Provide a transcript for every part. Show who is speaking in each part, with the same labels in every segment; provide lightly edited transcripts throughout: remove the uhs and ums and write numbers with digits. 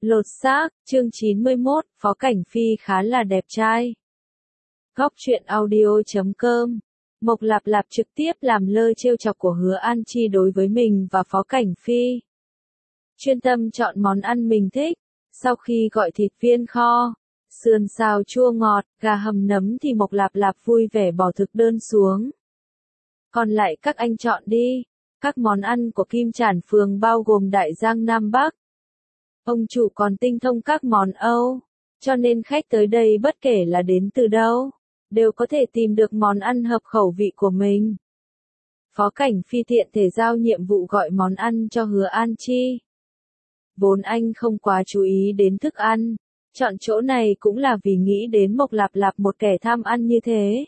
Speaker 1: Lột xác, chương 91, Phó Cảnh Phi khá là đẹp trai. Góc truyện audio.com. Mộc Lạp Lạp trực tiếp làm lơ trêu chọc của Hứa An Chi đối với mình và Phó Cảnh Phi. Chuyên tâm chọn món ăn mình thích, sau khi gọi thịt viên kho, sườn xào chua ngọt, gà hầm nấm thì Mộc Lạp Lạp vui vẻ bỏ thực đơn xuống. Còn lại các anh chọn đi, các món ăn của Kim Trản Phường bao gồm Đại Giang Nam Bắc. Ông chủ còn tinh thông các món Âu, cho nên khách tới đây bất kể là đến từ đâu, đều có thể tìm được món ăn hợp khẩu vị của mình. Phó Cảnh Phi tiện thể giao nhiệm vụ gọi món ăn cho Hứa An Chi. Vốn anh không quá chú ý đến thức ăn, chọn chỗ này cũng là vì nghĩ đến Mộc Lạp Lạp một kẻ tham ăn như thế.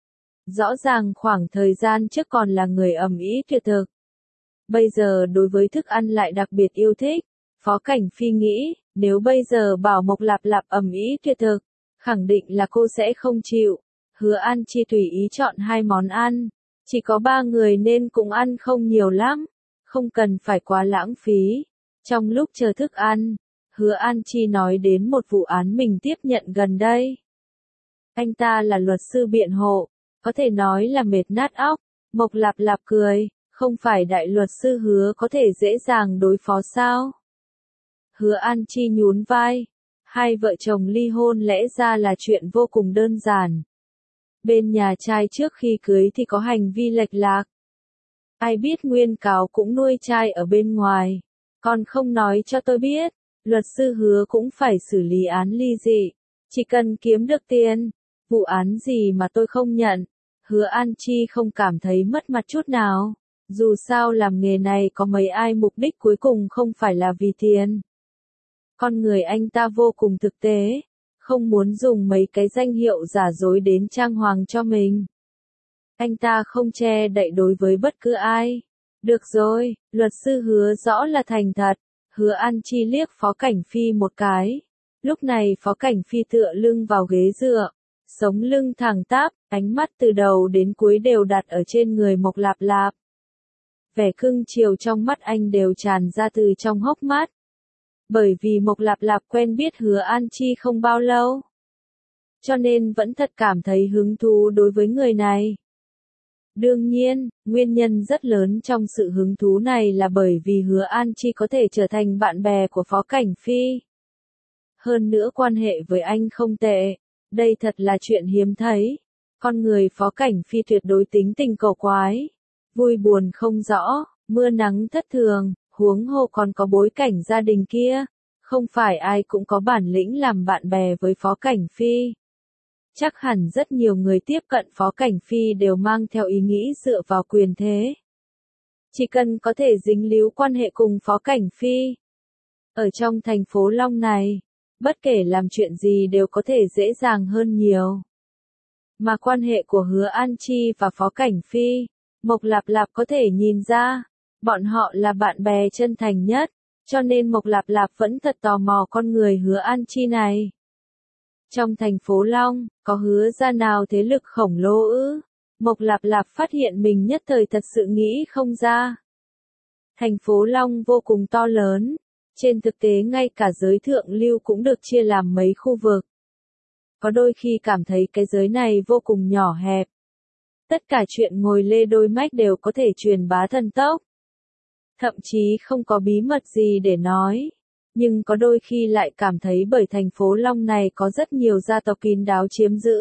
Speaker 1: Rõ ràng khoảng thời gian trước còn là người ầm ĩ tuyệt thực. Bây giờ đối với thức ăn lại đặc biệt yêu thích. Phó Cảnh Phi nghĩ, nếu bây giờ bảo Mộc Lạp Lạp ầm ĩ tuyệt thực, khẳng định là cô sẽ không chịu. Hứa An Chi tùy ý chọn 2 món ăn, chỉ có 3 người nên cũng ăn không nhiều lắm, không cần phải quá lãng phí. Trong lúc chờ thức ăn, Hứa An Chi nói đến một vụ án mình tiếp nhận gần đây. Anh ta là luật sư biện hộ, có thể nói là mệt nát óc. Mộc Lạp Lạp cười, không phải đại luật sư Hứa có thể dễ dàng đối phó sao? Hứa An Chi nhún vai, hai vợ chồng ly hôn lẽ ra là chuyện vô cùng đơn giản. Bên nhà trai trước khi cưới thì có hành vi lệch lạc. Ai biết nguyên cáo cũng nuôi trai ở bên ngoài, còn không nói cho tôi biết, luật sư Hứa cũng phải xử lý án ly dị, chỉ cần kiếm được tiền, vụ án gì mà tôi không nhận. Hứa An Chi không cảm thấy mất mặt chút nào, dù sao làm nghề này có mấy ai mục đích cuối cùng không phải là vì tiền. Con người anh ta vô cùng thực tế, không muốn dùng mấy cái danh hiệu giả dối đến trang hoàng cho mình. Anh ta không che đậy đối với bất cứ ai. Được rồi, luật sư Hứa rõ là thành thật. Hứa An Chi liếc Phó Cảnh Phi một cái. Lúc này Phó Cảnh Phi tựa lưng vào ghế dựa, sống lưng thẳng tắp, ánh mắt từ đầu đến cuối đều đặt ở trên người Mộc Lạp Lạp. Vẻ cưng chiều trong mắt anh đều tràn ra từ trong hốc mắt. Bởi vì Mộc Lạp Lạp quen biết Hứa An Chi không bao lâu, cho nên vẫn thật cảm thấy hứng thú đối với người này. Đương nhiên, nguyên nhân rất lớn trong sự hứng thú này là bởi vì Hứa An Chi có thể trở thành bạn bè của Phó Cảnh Phi. Hơn nữa quan hệ với anh không tệ, đây thật là chuyện hiếm thấy. Con người Phó Cảnh Phi tuyệt đối tính tình cổ quái, vui buồn không rõ, mưa nắng thất thường. Huống hồ còn có bối cảnh gia đình kia, không phải ai cũng có bản lĩnh làm bạn bè với Phó Cảnh Phi. Chắc hẳn rất nhiều người tiếp cận Phó Cảnh Phi đều mang theo ý nghĩ dựa vào quyền thế. Chỉ cần có thể dính líu quan hệ cùng Phó Cảnh Phi. Ở trong thành phố Long này, bất kể làm chuyện gì đều có thể dễ dàng hơn nhiều. Mà quan hệ của Hứa An Chi và Phó Cảnh Phi, Mộc Lạp Lạp có thể nhìn ra. Bọn họ là bạn bè chân thành nhất, cho nên Mộc Lạp Lạp vẫn thật tò mò con người Hứa An Chi này. Trong thành phố Long, có Hứa gia nào thế lực khổng lồ ư? Mộc Lạp Lạp phát hiện mình nhất thời thật sự nghĩ không ra. Thành phố Long vô cùng to lớn, trên thực tế ngay cả giới thượng lưu cũng được chia làm mấy khu vực. Có đôi khi cảm thấy cái giới này vô cùng nhỏ hẹp. Tất cả chuyện ngồi lê đôi mách đều có thể truyền bá thần tốc. Thậm chí không có bí mật gì để nói, nhưng có đôi khi lại cảm thấy bởi thành phố Long này có rất nhiều gia tộc kín đáo chiếm giữ.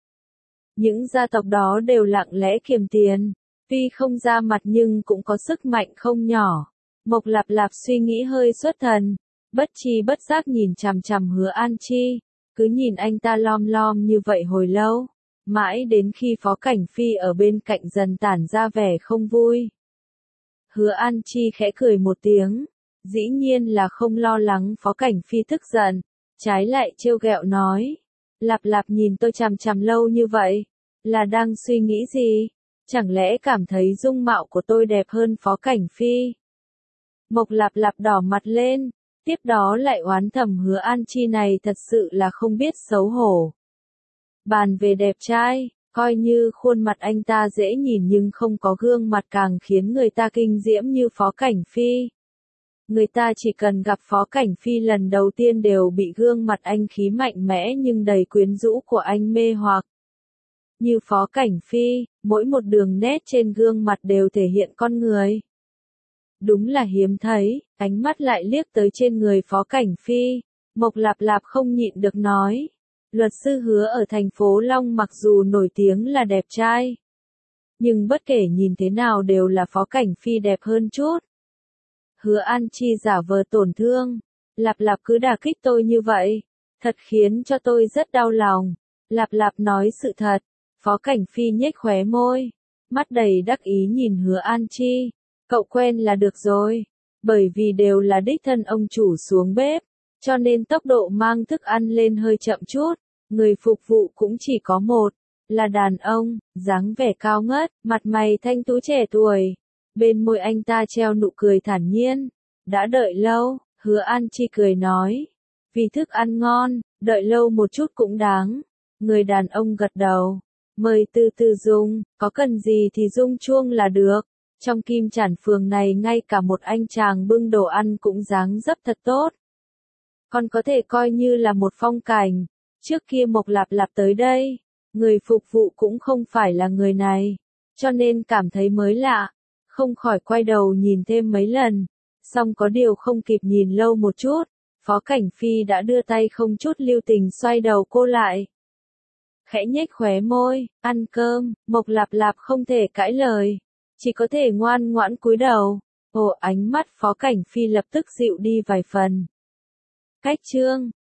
Speaker 1: Những gia tộc đó đều lặng lẽ kiềm tiền, tuy không ra mặt nhưng cũng có sức mạnh không nhỏ. Mộc Lạp Lạp suy nghĩ hơi xuất thần, bất tri bất giác nhìn chằm chằm Hứa An Chi, cứ nhìn anh ta lom lom như vậy hồi lâu, mãi đến khi Phó Cảnh Phi ở bên cạnh dần tản ra vẻ không vui. Hứa An Chi khẽ cười một tiếng, dĩ nhiên là không lo lắng Phó Cảnh Phi tức giận, trái lại trêu ghẹo nói, Lạp Lạp nhìn tôi chằm chằm lâu như vậy, là đang suy nghĩ gì, chẳng lẽ cảm thấy dung mạo của tôi đẹp hơn Phó Cảnh Phi. Mộc Lạp Lạp đỏ mặt lên, tiếp đó lại oán thầm Hứa An Chi này thật sự là không biết xấu hổ. Bàn về đẹp trai, coi như khuôn mặt anh ta dễ nhìn nhưng không có gương mặt càng khiến người ta kinh diễm như Phó Cảnh Phi. Người ta chỉ cần gặp Phó Cảnh Phi lần đầu tiên đều bị gương mặt anh khí mạnh mẽ nhưng đầy quyến rũ của anh mê hoặc. Như Phó Cảnh Phi, mỗi một đường nét trên gương mặt đều thể hiện con người. Đúng là hiếm thấy, ánh mắt lại liếc tới trên người Phó Cảnh Phi. Mộc Lạp Lạp không nhịn được nói. Luật sư Hứa ở thành phố Long mặc dù nổi tiếng là đẹp trai, nhưng bất kể nhìn thế nào đều là Phó Cảnh Phi đẹp hơn chút. Hứa An Chi giả vờ tổn thương. Lạp Lạp cứ đả kích tôi như vậy, thật khiến cho tôi rất đau lòng. Lạp Lạp nói sự thật. Phó Cảnh Phi nhếch khóe môi, mắt đầy đắc ý nhìn Hứa An Chi. Cậu quen là được rồi, bởi vì đều là đích thân ông chủ xuống bếp, cho nên tốc độ mang thức ăn lên hơi chậm chút. Người phục vụ cũng chỉ có một, là đàn ông, dáng vẻ cao ngất, mặt mày thanh tú trẻ tuổi. Bên môi anh ta treo nụ cười thản nhiên. Đã đợi lâu, Hứa An Chi cười nói. Vì thức ăn ngon, đợi lâu một chút cũng đáng. Người đàn ông gật đầu. Mời từ từ dùng, có cần gì thì rung chuông là được. Trong Kim Chản phường này ngay cả một anh chàng bưng đồ ăn cũng dáng dấp thật tốt. Còn có thể coi như là một phong cảnh. Trước kia Mộc Lạp Lạp tới đây, người phục vụ cũng không phải là người này, cho nên cảm thấy mới lạ, không khỏi quay đầu nhìn thêm mấy lần, song có điều không kịp nhìn lâu một chút, Phó Cảnh Phi đã đưa tay không chút lưu tình xoay đầu cô lại. Khẽ nhếch khóe môi, ăn cơm, Mộc Lạp Lạp không thể cãi lời, chỉ có thể ngoan ngoãn cúi đầu. Ồ, ánh mắt Phó Cảnh Phi lập tức dịu đi vài phần. Cách chương